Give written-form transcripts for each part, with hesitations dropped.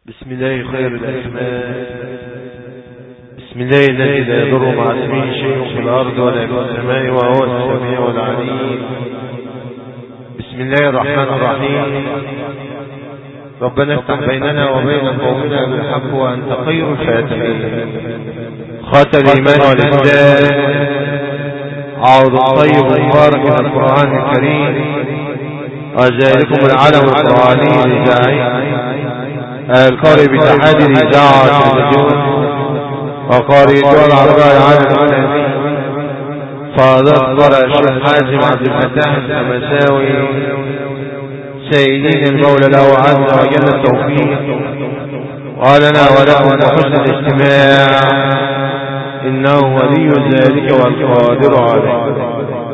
بسم الله خير الأسماء. بسم الله الذي لا يضر مع اسمه شيء في الأرض ولا في السماء وهو السميع العليم. بسم الله الرحمن الرحيم. ربنا افتح بيننا وبين قومنا بالحق وأنت خير الفاتحين. خاتم الإيمان والإسلام عوض الطيب المبارك من القرآن الكريم وذلكم العلم القرآني للجاعين القارئ بتحدي الإذاعة والتلفزيون وقارئ الدول العربية العالم الإسلامي فضل قرأ الشيخ حازم عبد الفتاح التمساوي سيدين المولى له عز وجل التوفيق ولنا ولكم بحسن الاستماع إنه ولي ذلك والقادر عليه.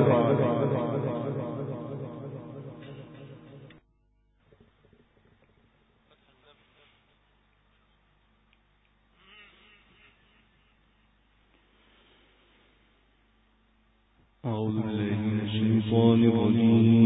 أعوذ بالله من الشيطان الرجيم.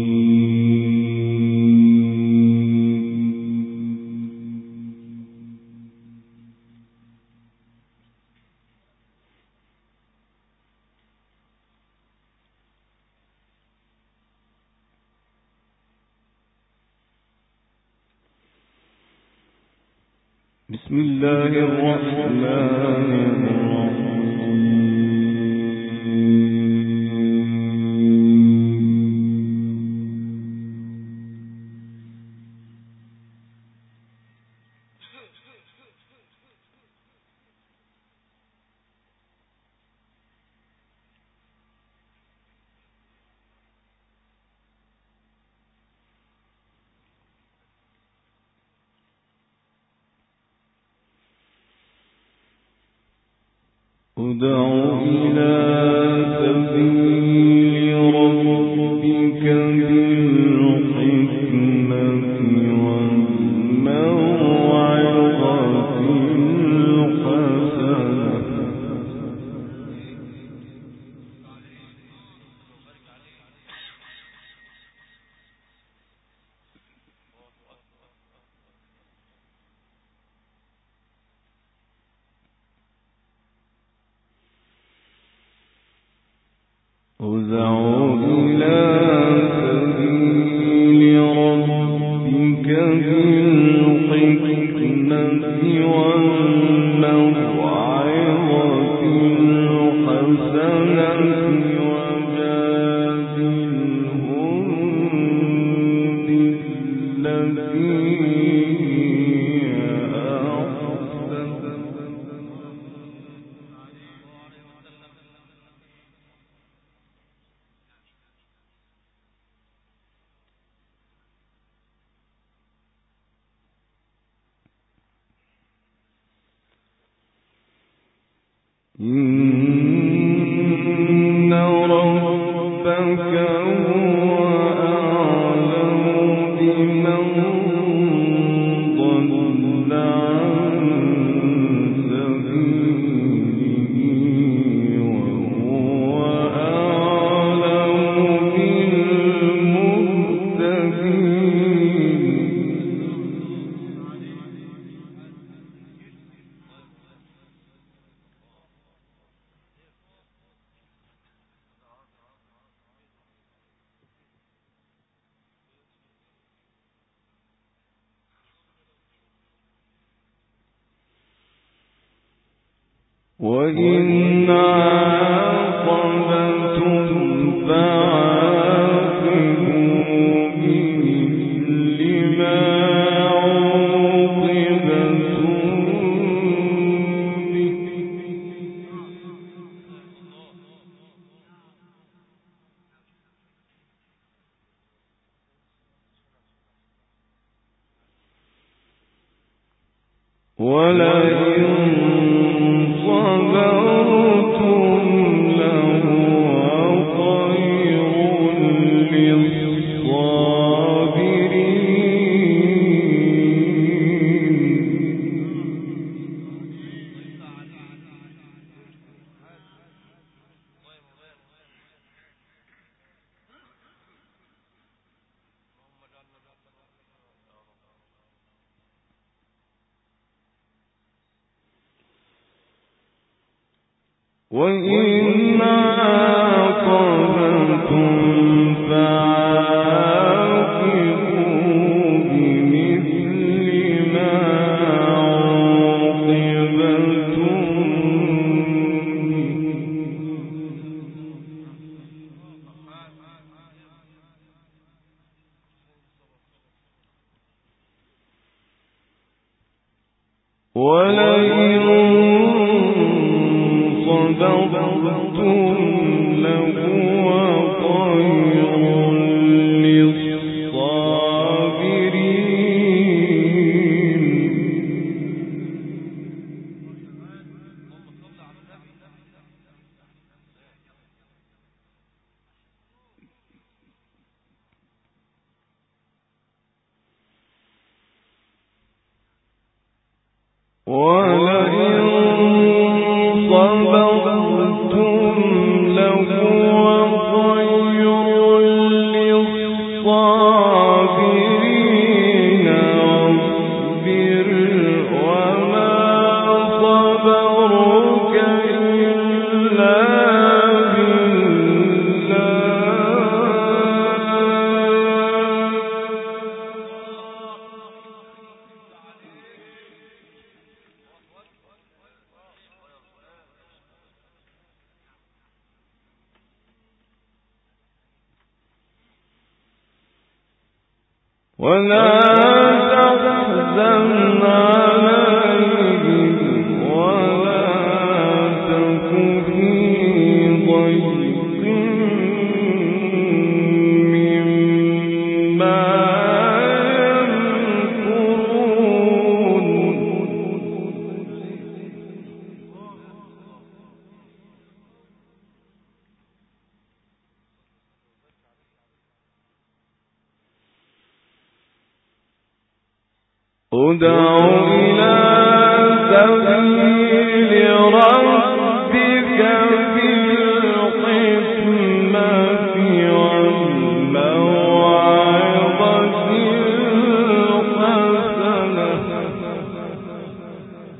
بسم الله الرحمن الرحيم. ادع إلى سبيل ربك بالحكمة والموعظة الحسنة ادع إلى سبيل ربك بالحكمة والموعظة الحسنة وجادلهم بالتي هي أحسن إن ربك هو أعلم بمن ضل عن سبيله وهو أعلم بالمهتدين. وإن عاقبتم فعاقبوا بمثل ما عوقبتم به ولئن صبرتم لهو خير للصابرين. وإن عاقبتم فعاقبوا بمثل ما عوقبتم به ولئن صبرتم لهو خير للصابرين ولئن صبرتم لهو خير للصابرين واصبر وما صبرك إلا ولا تحزن عليهم ولا تك في ضيق مما يمكرون ادع إلى سبيل ربك بالحكمة والموعظة الحسنة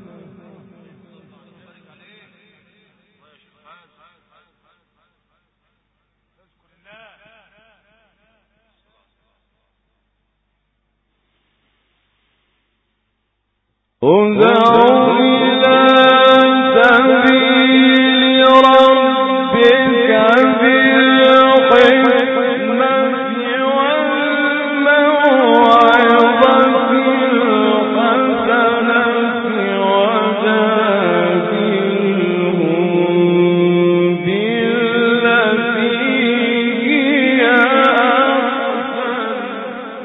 ادع إلى سبيل ربك بالحكمة والموعظة الحسنة وجادلهم بالتي هي أحسن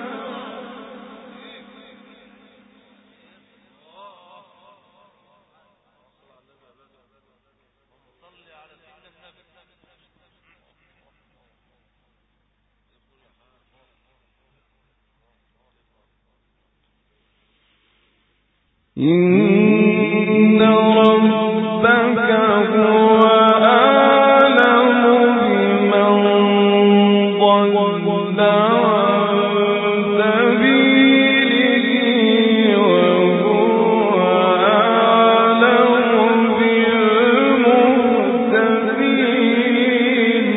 إن ربك هو أعلم بمن ضل عن سبيله وهو أعلم بالمهتدين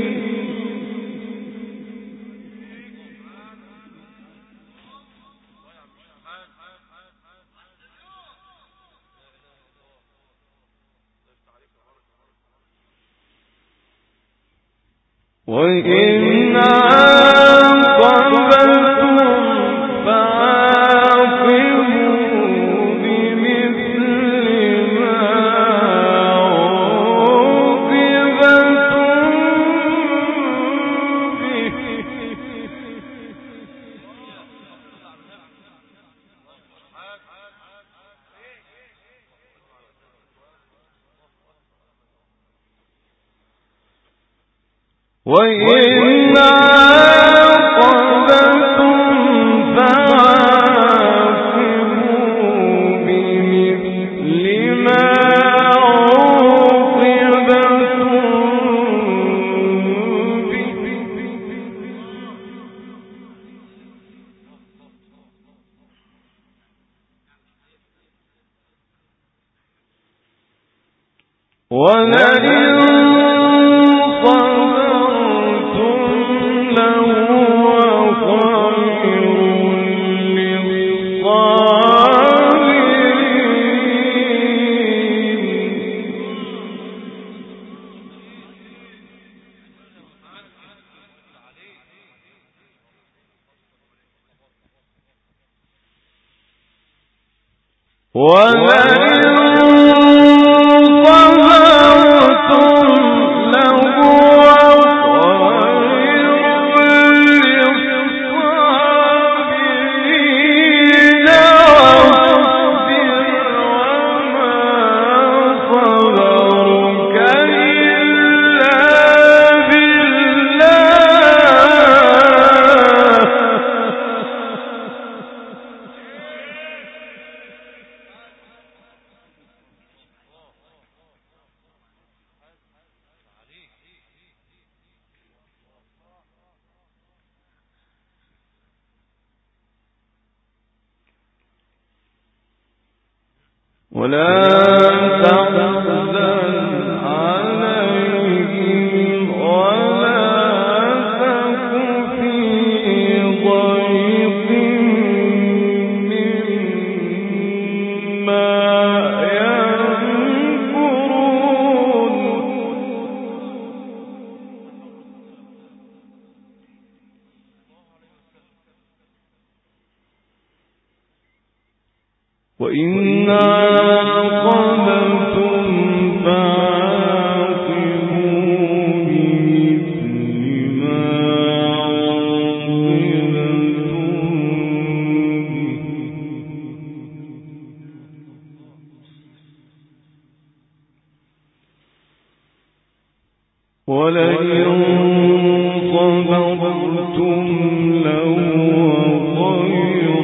وإن عاقبتم فعاقبوا بمثل ما عوقبتم به وإن عاقبتم فعاقبوا بمثل ما عوقبتم به وإن عاقبتم فعاقبوا بمثل ما عوقبتم به ولئن صبرتم لهو خير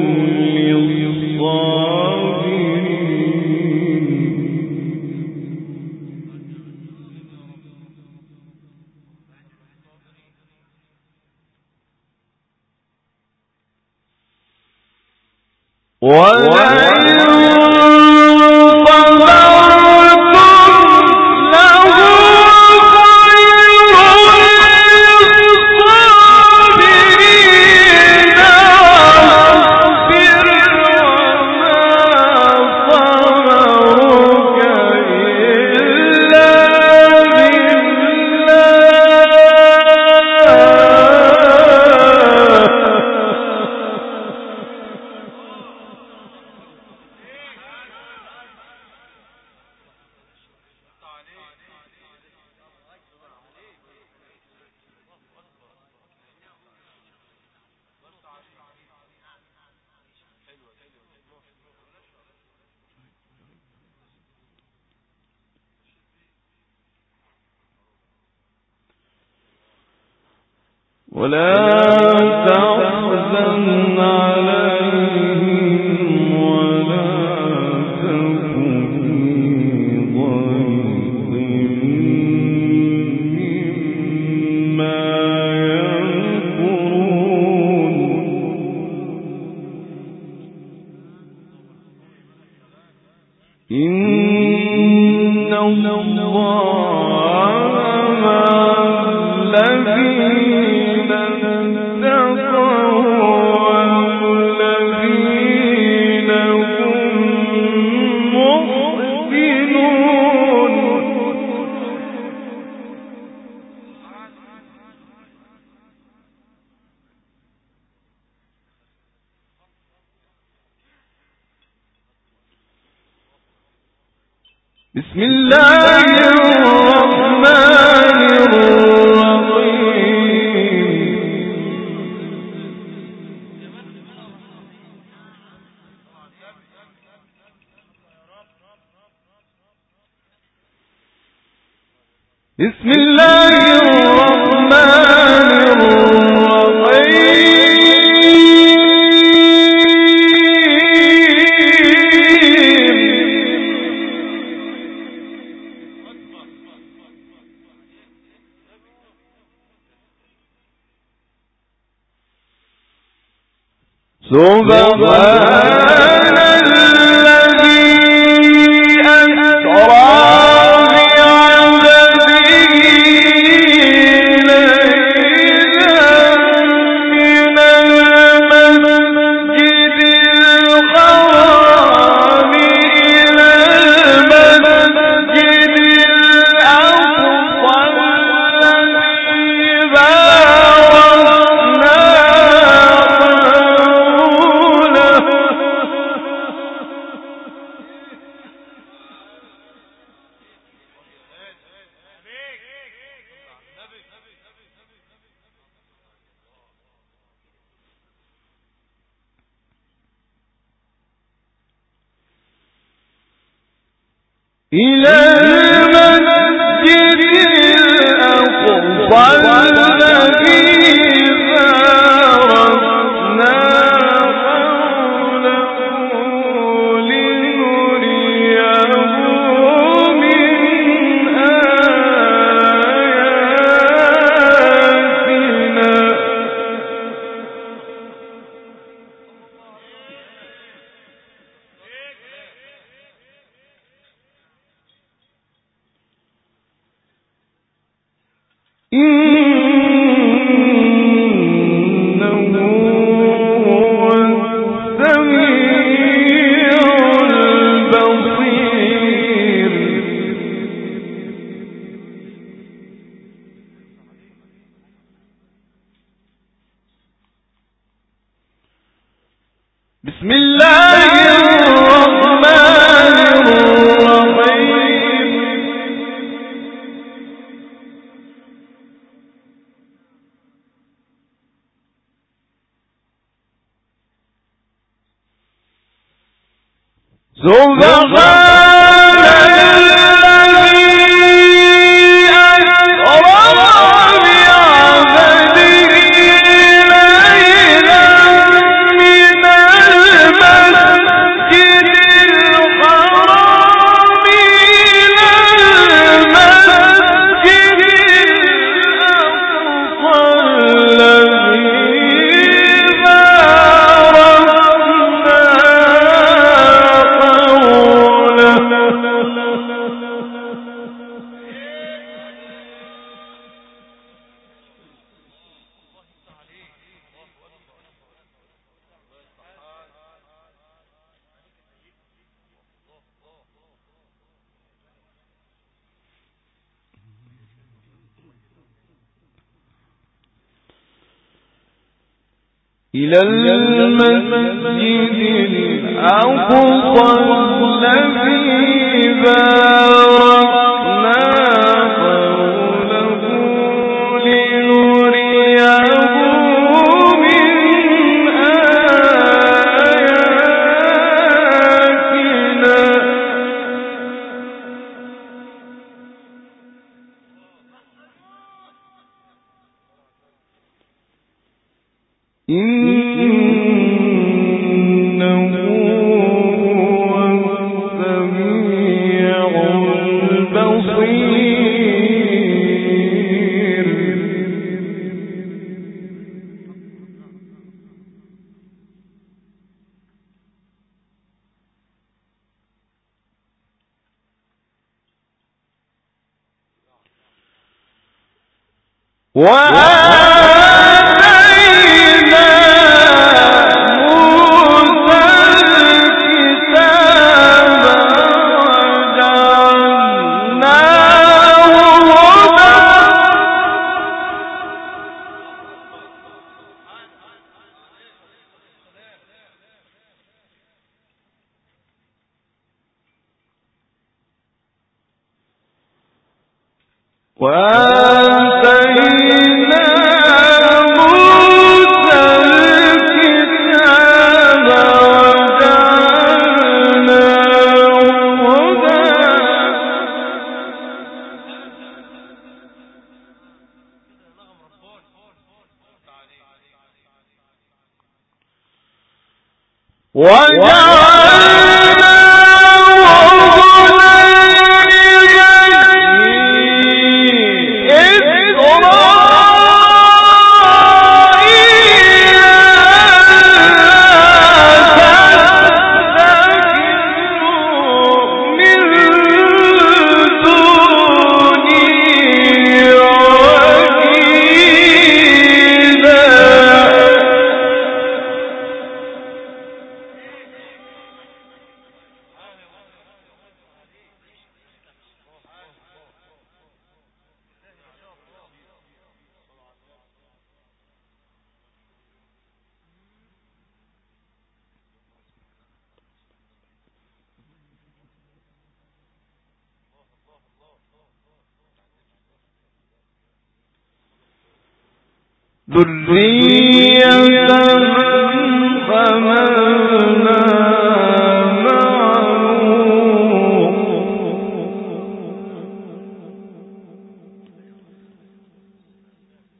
ولا تحزن عليهم ولا تك في ضيق مما يمكرون إن الله مع الذين اتقوا والذين هم محسنون بسم الله الرحمن بسم الله الرحمن سبحان الذي أسرى إلى المسجد الأقصى الذي باركنا حوله لنريه من آياتنا إنه هو السميع البصير. بسم الله الرحمن الرحيم. سبحان الذي أسرى بعبده ليلا من المسجد الحرام إلى المسجد الأقصى الذي إلى المسجد الأقصى الذي باركنا حوله لنريه من آياتنا إنه هو السميع البصير. وآتينا موسى الكتاب وجعلناه هدى وآتينا موسى الكتاب وجعلناه هدى ذرية حملنا مع نوح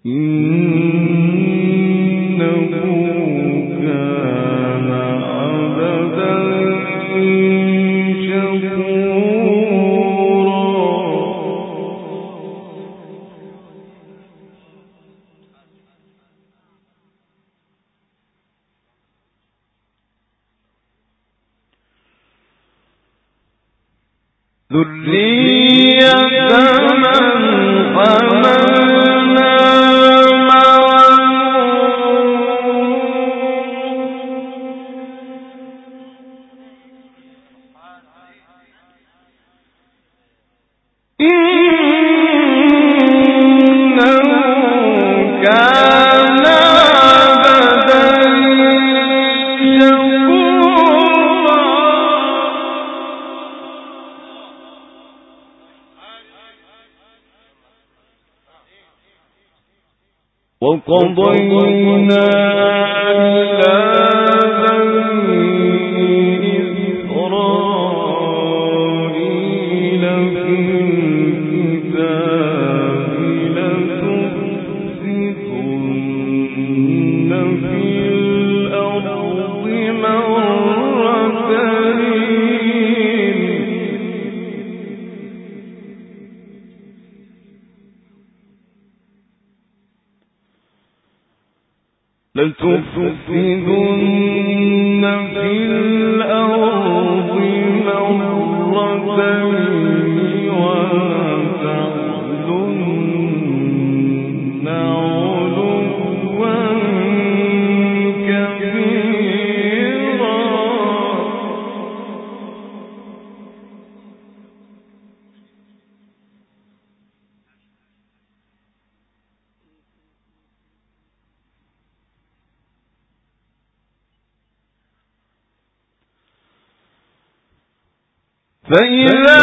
وقضينا إلى بني إسرائيل في الكتاب لتفسدن في الأرض مرتين لتفسدن في الأرض مرتين ولتعلن علوا كبيرا فإذا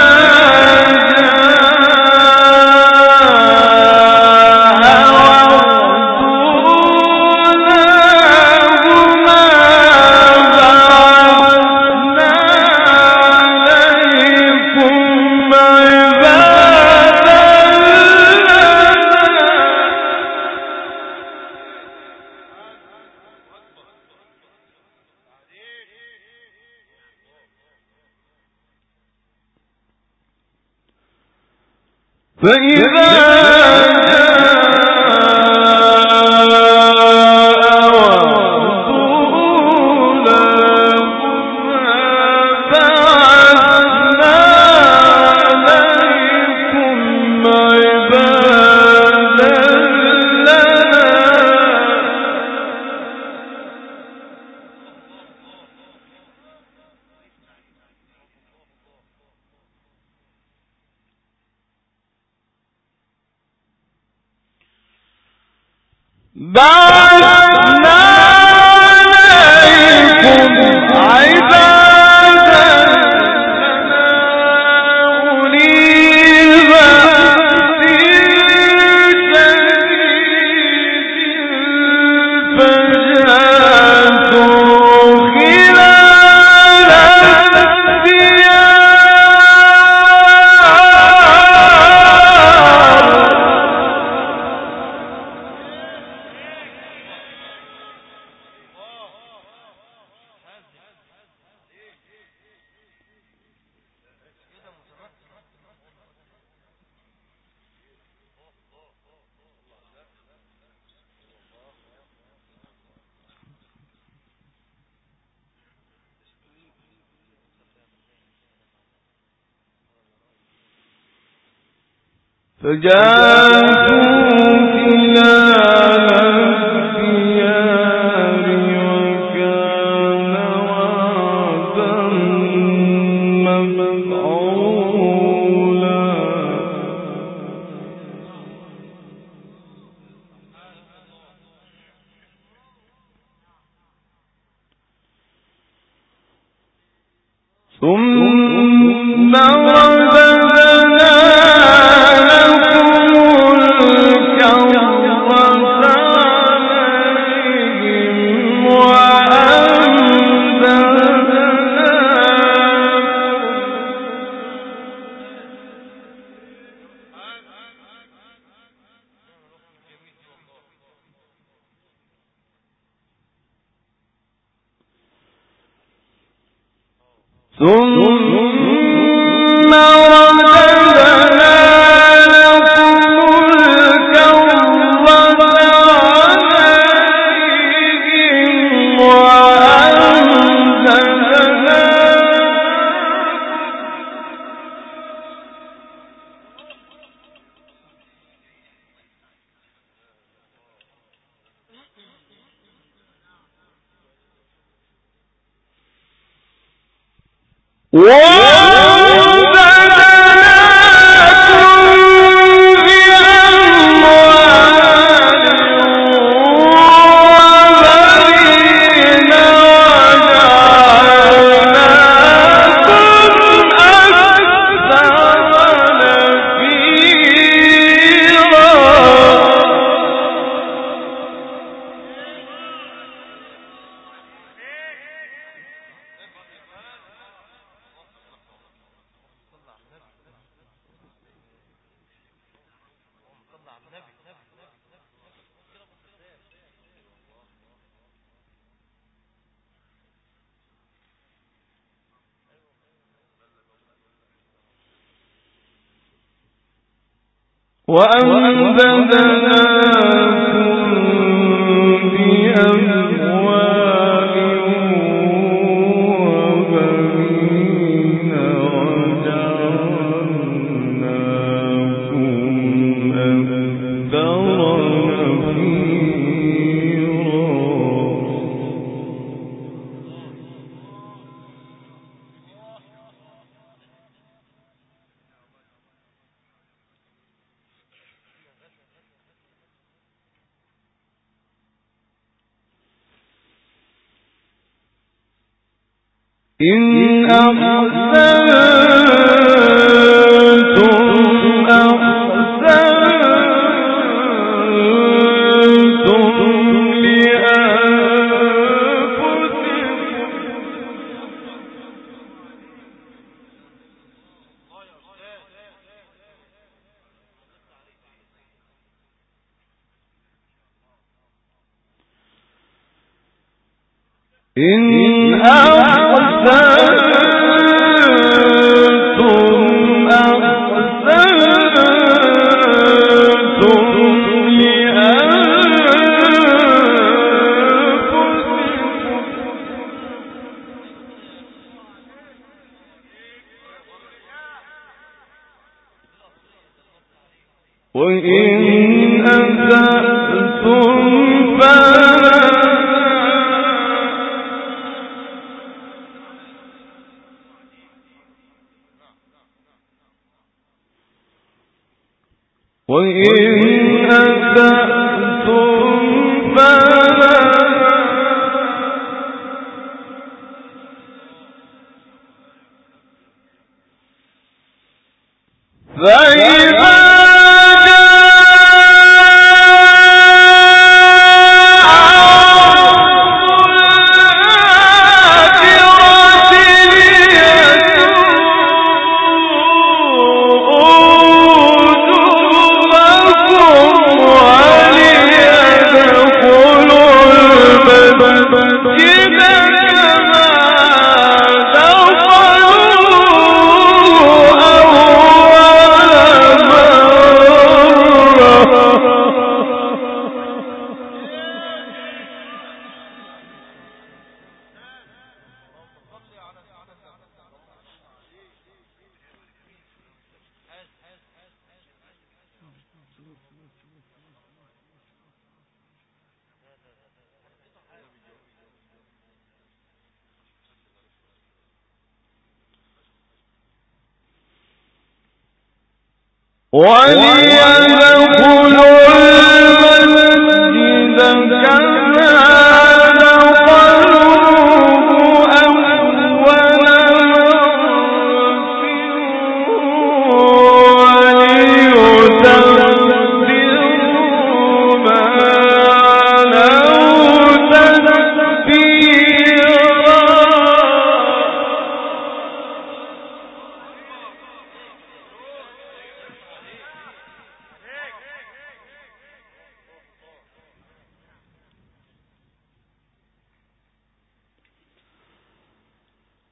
بعثنا عليكم عبادا لنا أولي بأس شديد فجاسوا خلال الديار وكان وعدا مفعولا ثم رددنا إن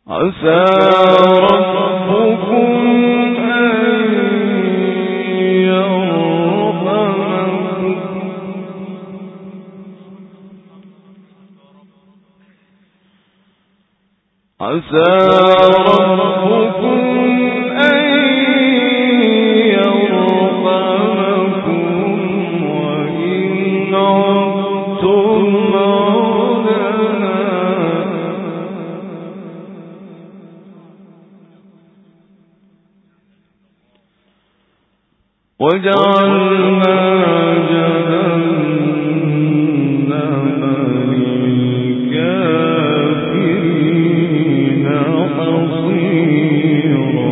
عسى ربكم أن يرحمكم عسى ربكم أن يرحمكم وإن عدتم وجعلنا جهنم للكافرين حصيرا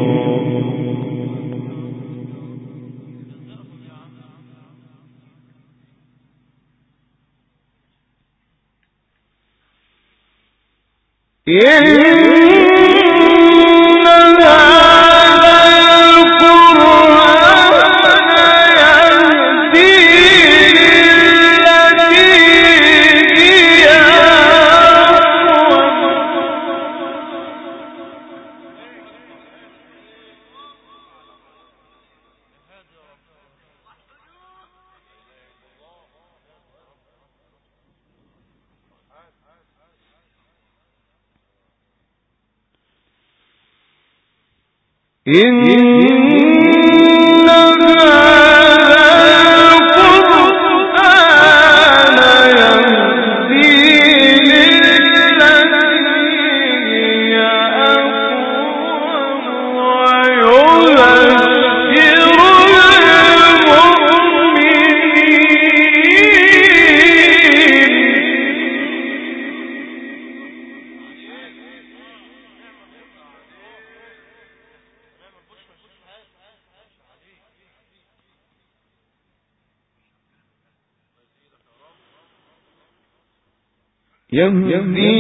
يهدي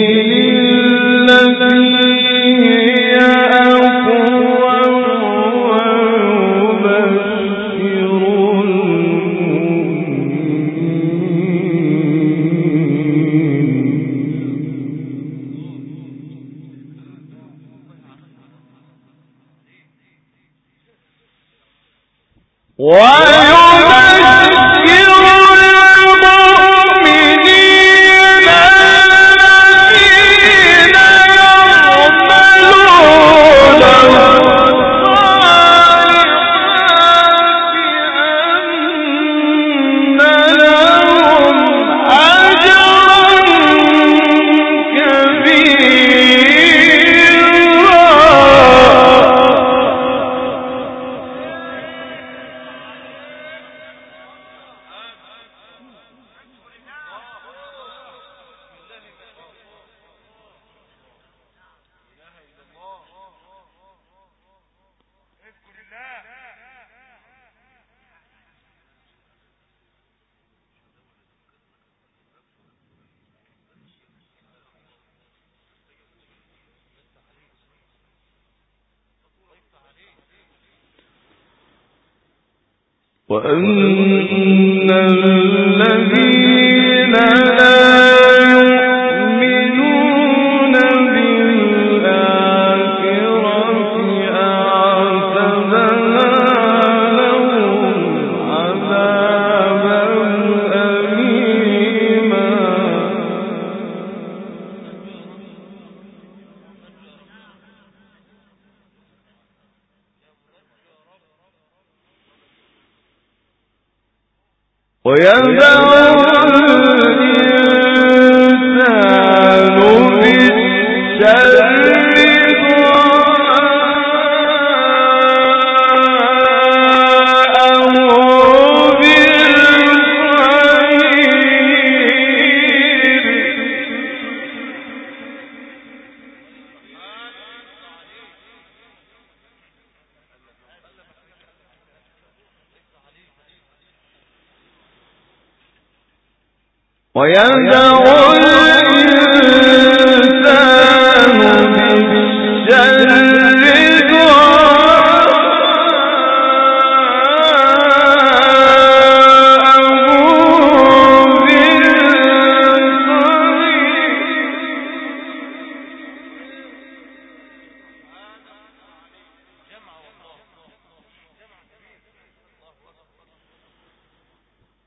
للذي هي أقوم ويبشر وأن الذين لا يؤمنون بالآخرة أعتدنا لهم عذابا أليما ويدعو الإنسان بالشر دعاءه بالخير ويدعو الإنسان بالشر دعاءه بالخير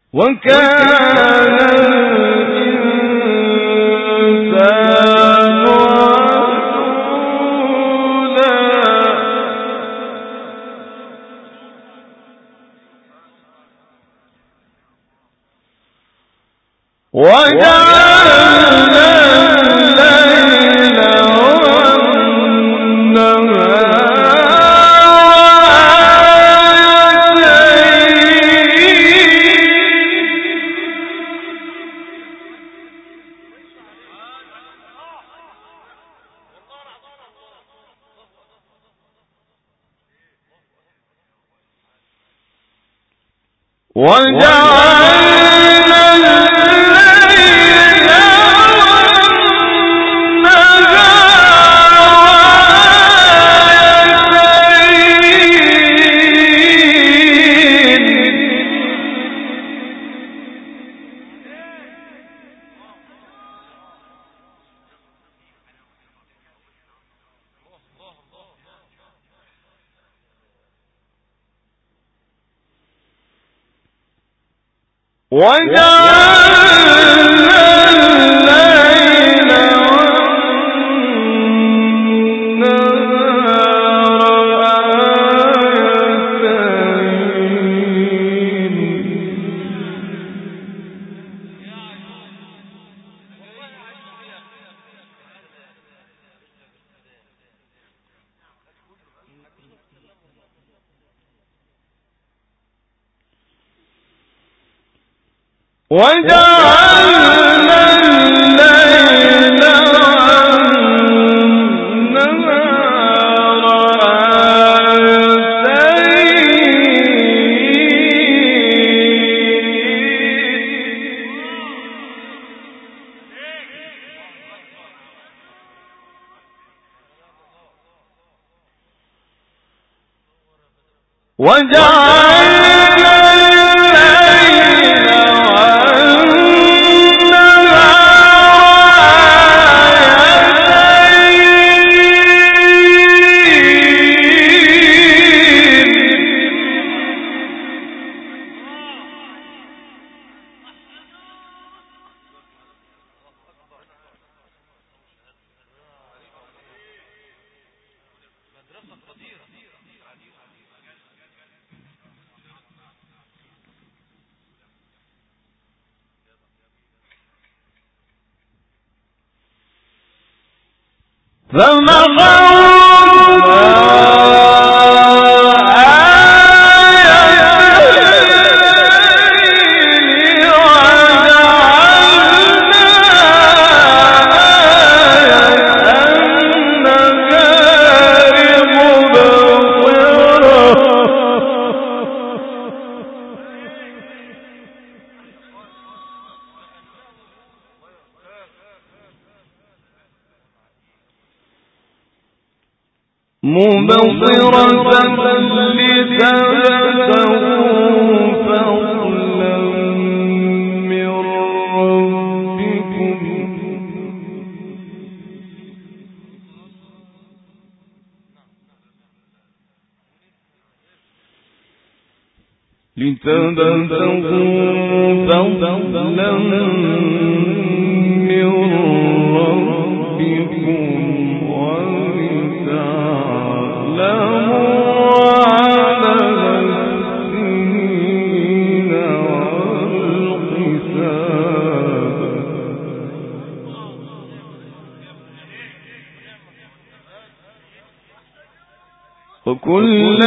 وكل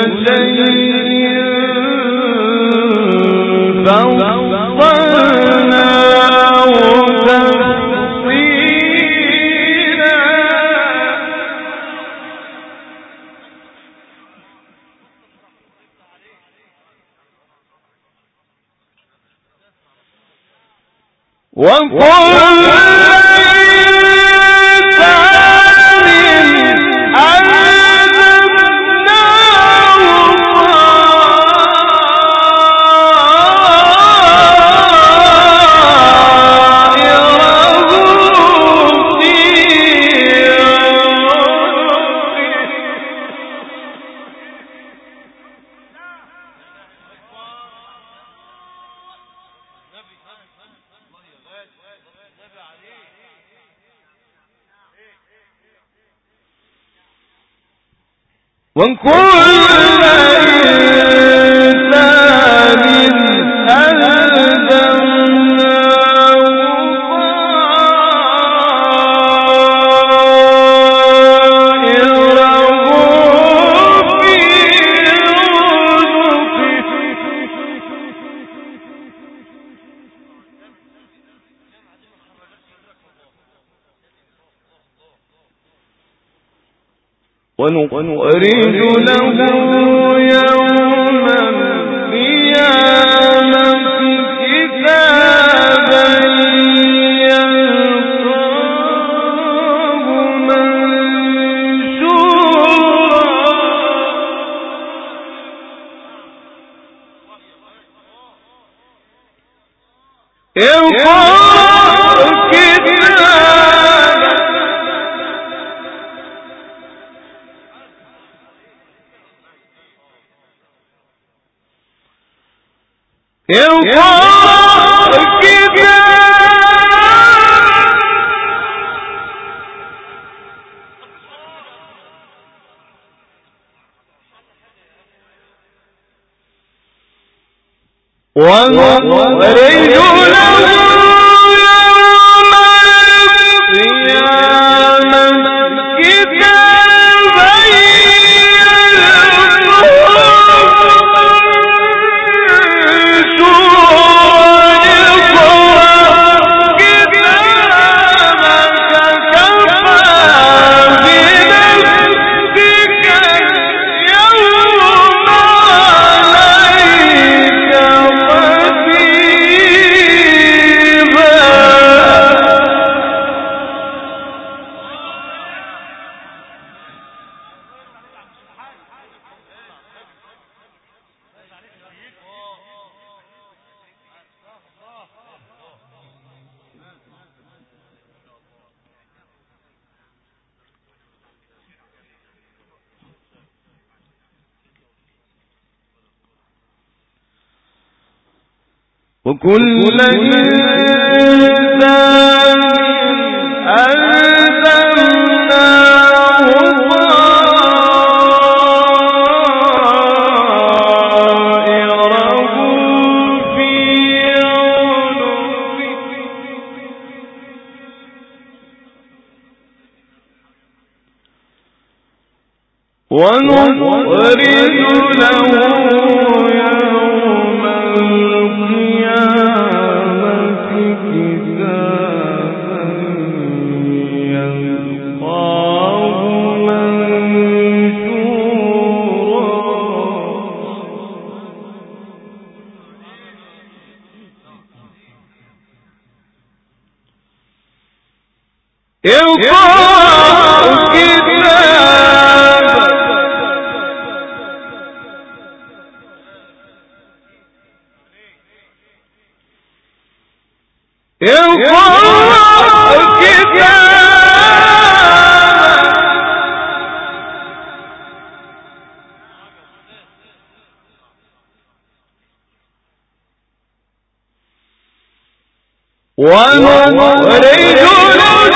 شيء فصلناه تفصيلا ونخرج له يوم القيامة كتابا يلقاه منشورا ونخرج له يوم القيامة كتابا وكل إنسان ألزمناه طائره في عنقه ونخرج له يوم القيامة كتابا يلقاه ونخرج له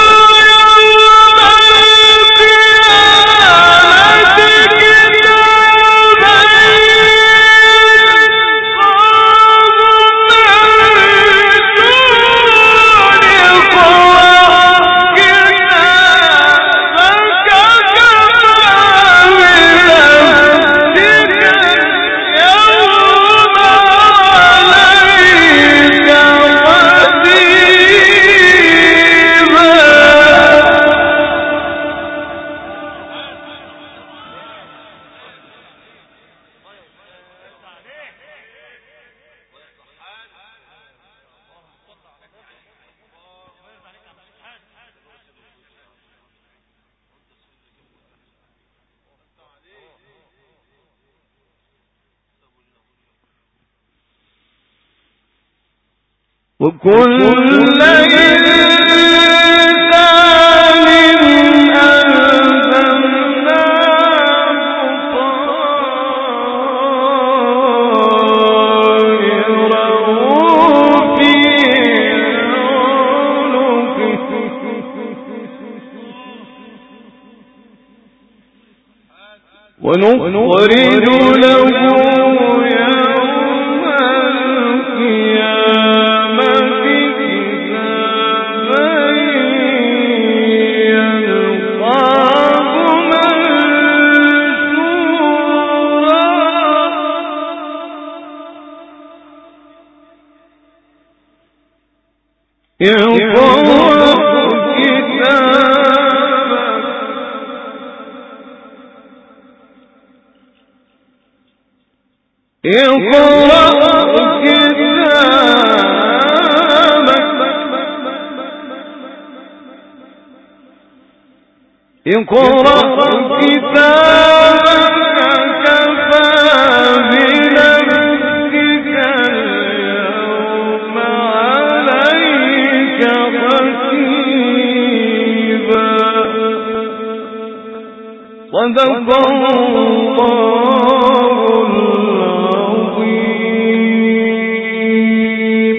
وكل إنسان ونخرج له يوم القيامة كتابا يلقاه اقرأ كتابك كفى بنفسك اليوم عليك حسيبا. صدق الله العظيم.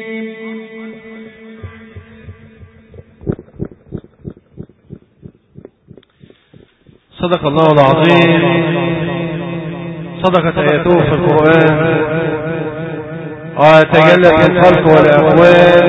صدق الله العظيم. صدقت آياته في القرآن وتجلت الخلق والأكوان.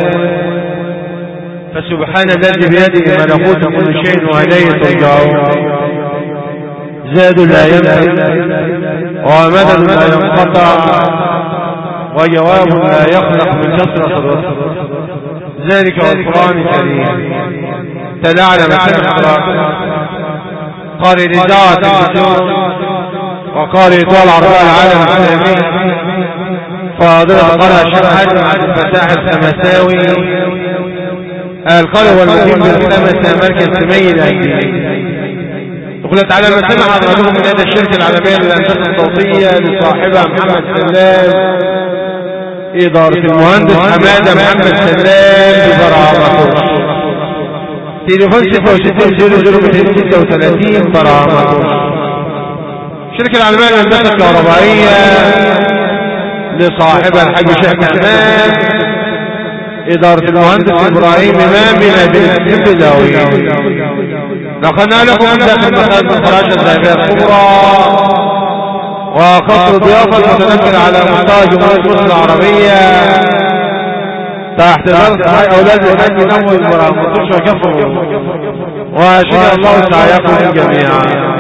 فسبحان الذي بيده ملكوت كل شيء وإليه ترجعون. زاد لا ينفد ومدد لا ينقطع وجواب لا يخلق من كثرة الرسل. ذلك والقرآن الكريم. تلعلم سمع قارئ الإذاعة التلفزيون وقارئ دول العربية العالم الإسلامي فاضلة قارئ الشيخ حاتم عبد الفتاح الخمساوي القارئ والمقيم بالخمسة مركز سمي الأندية. يقول تعالى ما سمع حضراتكم من هذا الشركة العالمية للأنشطة الصوتية لصاحبها محمد سلام إدارة المهندس حمادة محمد سلام ببرعامة. تليفون 660036 برعامة. شركة العالمية للهندسة الكهربائية لصاحبها الحاج شيخ كمال إدارة المهندس إبراهيم إمام بمدينة البداوي. نقلنا لكم داخل مخازن الفراشة الذهبية الكبرى وقصر ضيافة متنكر على مستوى جمهورية مصر العربية تحت ضغط أولاد الحاج نمو البرامج وكفروا وشكر الله سعيكم جميعا.